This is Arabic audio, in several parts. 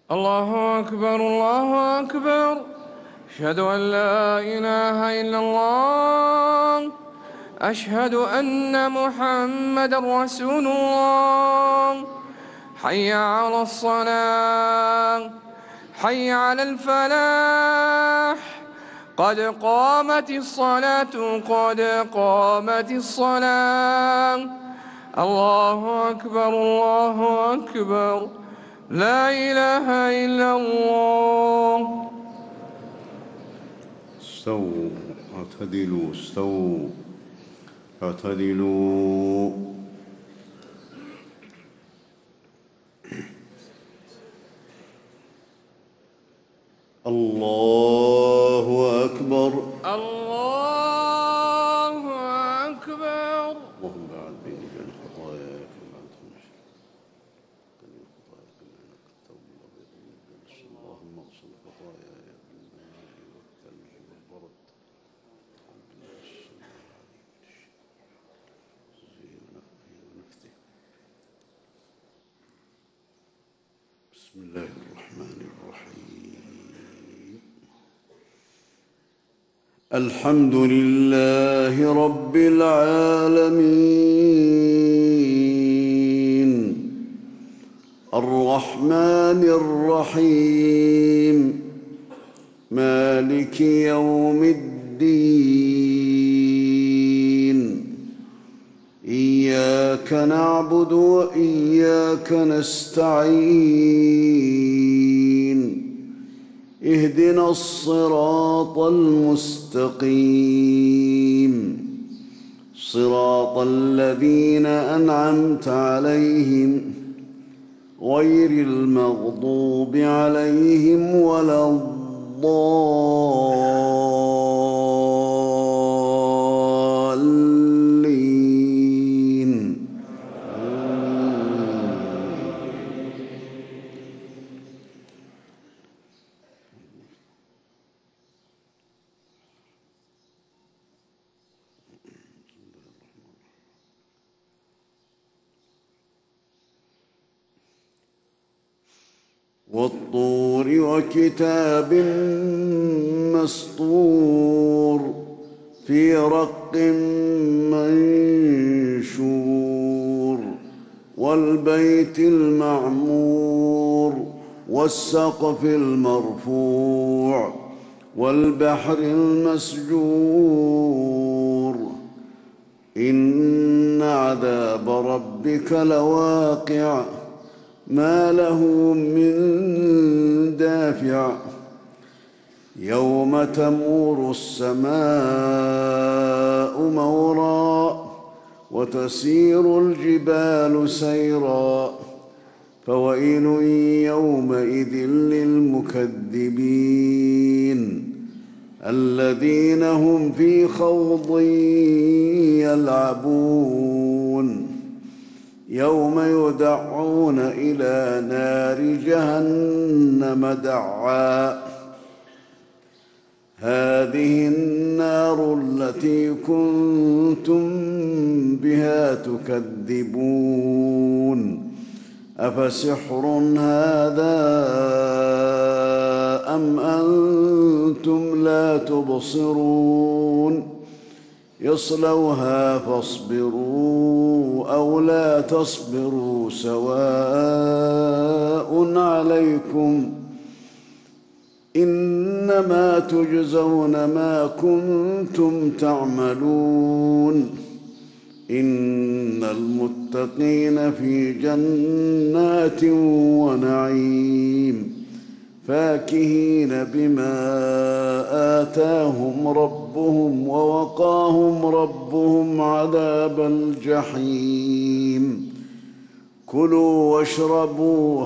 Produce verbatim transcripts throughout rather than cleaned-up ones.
الله أكبر الله أكبر. أشهد أن لا إله إلا الله. أشهد أن محمدًا رسول الله. حي على الصلاة، حي على الفلاح. قد قامت الصلاة، قد قامت الصلاة. الله أكبر الله أكبر. لا إله إلا الله. استووا اعتدلوا استووا اعتدلوا. الله أكبر الله أكبر. اللهم باعد بيني وبين خطاياي كما أنت مشرك من خطاياك كما أنك التوب الأبيض من الدنس. اللهم اغسل خطاياي بالماء والثلج والبرد بسم الله الرحمن الرحيم. الحمد لله رب العالمين الرحمن الرحيم مالك يوم الدين. إياك نعبد وإياك نستعين. اهدنا الصراط المستقيم صراط الذين أنعمت عليهم غير المغضوب عليهم ولا الضالين. والطور وكتاب مسطور في رق منشور والبيت المعمور والسقف المرفوع والبحر المسجور. إن عذاب ربك لواقع ما له من دافع. يوم تمور السماء مورا وتسير الجبال سيرا. فويل يومئذ للمكذبين الذين هم في خوض يلعبون. يوم يدعون إلى نار جهنم دعا. هذه النار التي كنتم بها تكذبون. أفسحر هذا أم أنتم لا تبصرون. يصلوها فاصبروا أو لا تصبروا سواء عليكم إنما تجزون ما كنتم تعملون. إن المتقين في جنات ونعيم فاكهين بما آتاهم ربهم ووقاهم ربهم عذاب الجحيم. كلوا واشربوا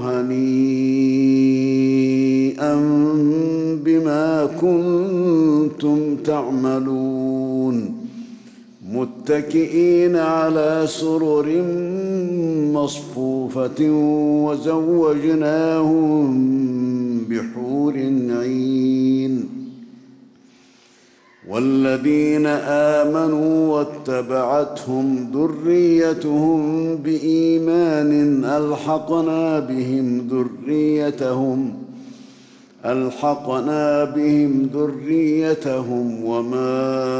هنيئا بما كنتم تعملون. متكئين على سرر مصفوفة وزوجناهم بحور عين. والذين آمنوا واتبعتهم ذريتهم بإيمان ألحقنا بهم ذريتهم ألحقنا بهم ذريتهم وما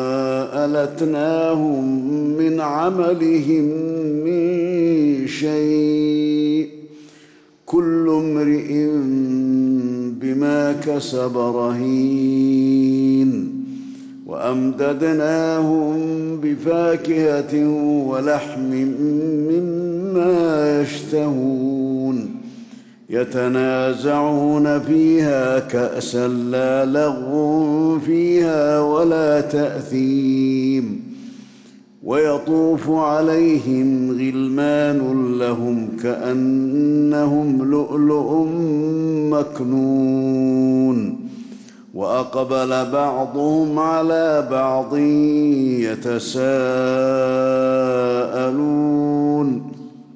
ألتناهم من عملهم من شيء كل امرئ بما كسب رهين وأمددناهم بفاكهة ولحم مما يشتهون يتنازعون فيها كأسا لا لغو فيها ولا تأثيم ويطوف عليهم غلمان لهم كأنهم لؤلؤ مكنون وأقبل بعضهم على بعض يتساءلون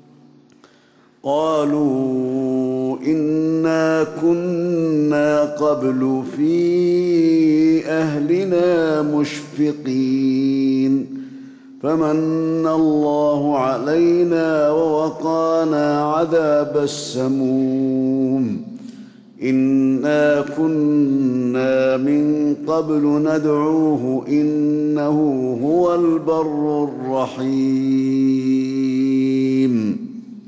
قالوا إنا كنا قبل في أهلنا مشفقين فمن الله علينا ووقانا عذاب السموم إنا كنا من قبل ندعوه إنه هو البر الرحيم.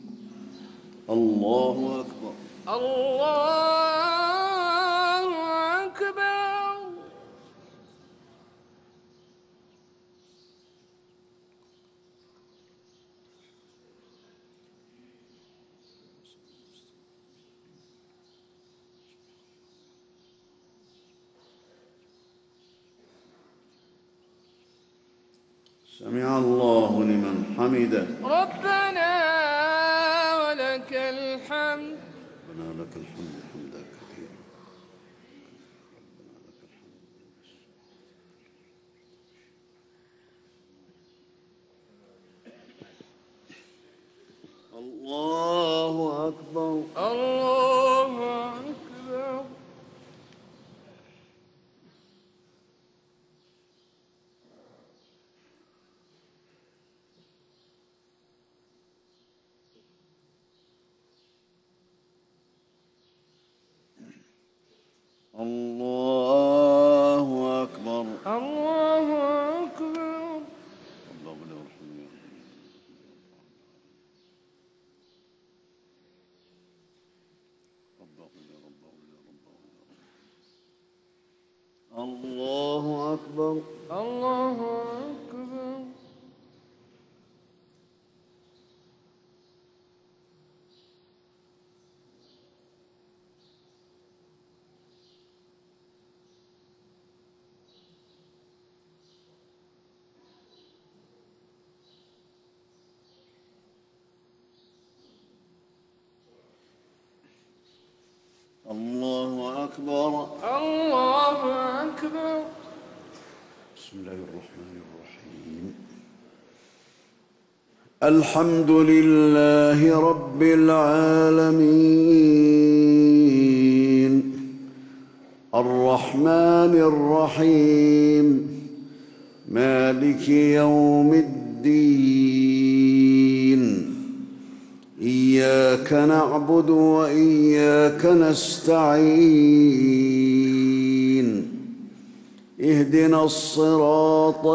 الله أكبر. الله أكبر. سمع الله لمن حمده. ربنا ولك الحمد. ربنا لك الحمد حمدا كثيرا. الله أكبر. الله أكبر. الله أكبر. الله أكبر. اللهم لا ارحمني. الله أكبر. الله أكبر. الله أكبر. الله أكبر. بسم الله الرحمن الرحيم. الحمد لله رب العالمين الرحمن الرحيم مالك يوم الدين إياك نعبد وإياك نستعين اهدنا الصراط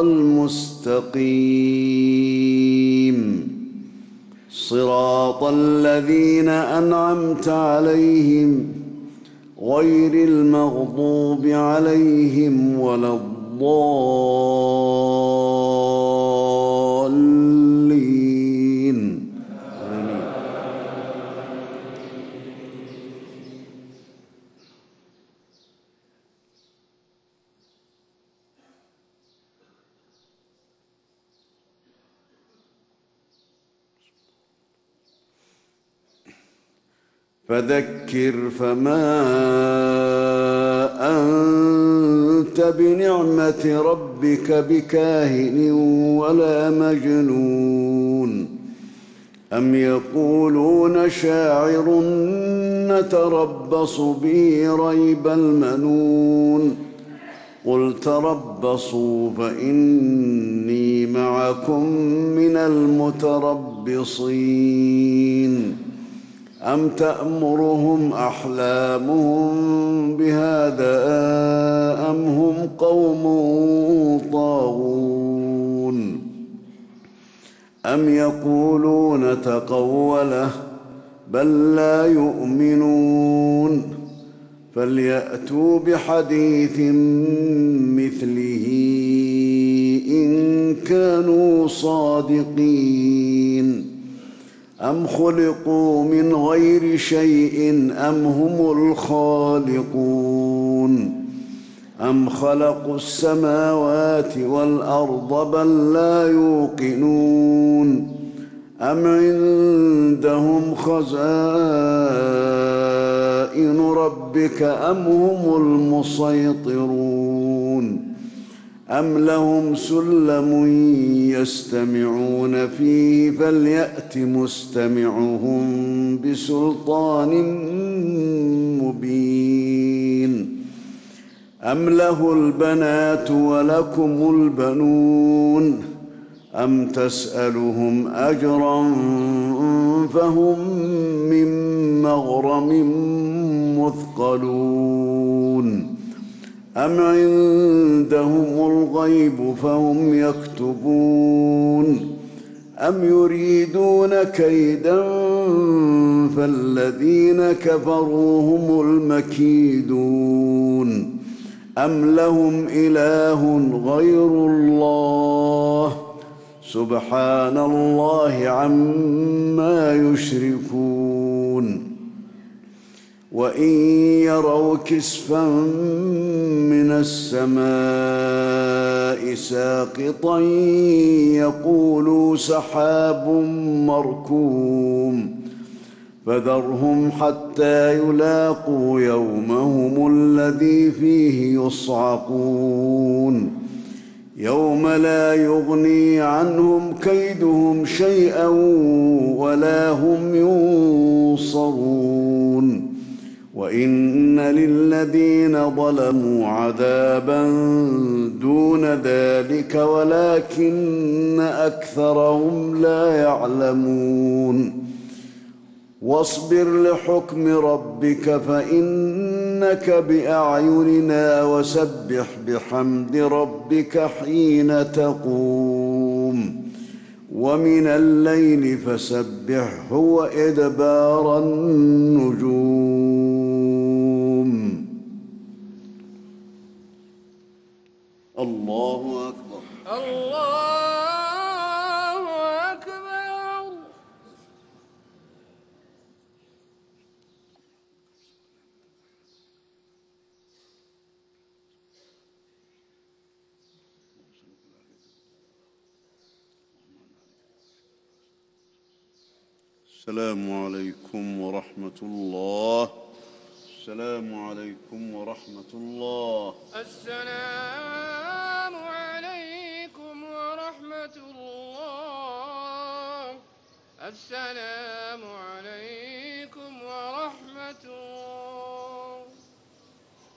المستقيم صراط الذين أنعمت عليهم غير المغضوب عليهم ولا الضالين. آمين. فذكر فما أنت بنعمة ربك بكاهن ولا مجنون أم يقولون شاعر نتربص به ريب المنون قل تربصوا فإني معكم من المتربصين أم تأمرهم أحلامهم بهذا أم هم قوم طاغون أم يقولون تقوله بل لا يؤمنون فليأتوا بحديث مثله إن كانوا صادقين أم خلقوا من غير شيء أم هم الخالقون أم خلقوا السماوات والأرض بل لا يوقنون أم عندهم خزائن ربك أم هم المسيطرون أم لهم سلم يستمعون فيه فليأت مستمعهم بسلطان مبين أم له البنات ولكم البنون أم تسألهم أجرا فهم من مغرم مثقلون أم عندهم الغيب فهم يكتبون أم يريدون كيدا فالذين كفروا هم المكيدون أم لهم إله غير الله سبحان الله عما يشركون وإن يروا كسفا من السماء ساقطا يقولوا سحاب مركوم فذرهم حتى يلاقوا يومهم الذي فيه يصعقون يوم لا يغني عنهم كيدهم شيئا ولا هم ينصرون وإن للذين ظلموا عذابا دون ذلك ولكن أكثرهم لا يعلمون واصبر لحكم ربك فإنك بأعيننا وسبح بحمد ربك حين تقوم ومن الليل فسبحه وإدبار النجوم الله أكبر الله أكبر. السلام عليكم ورحمة الله. السلام عليكم ورحمة الله. السلام عليكم ورحمة الله. السلام عليكم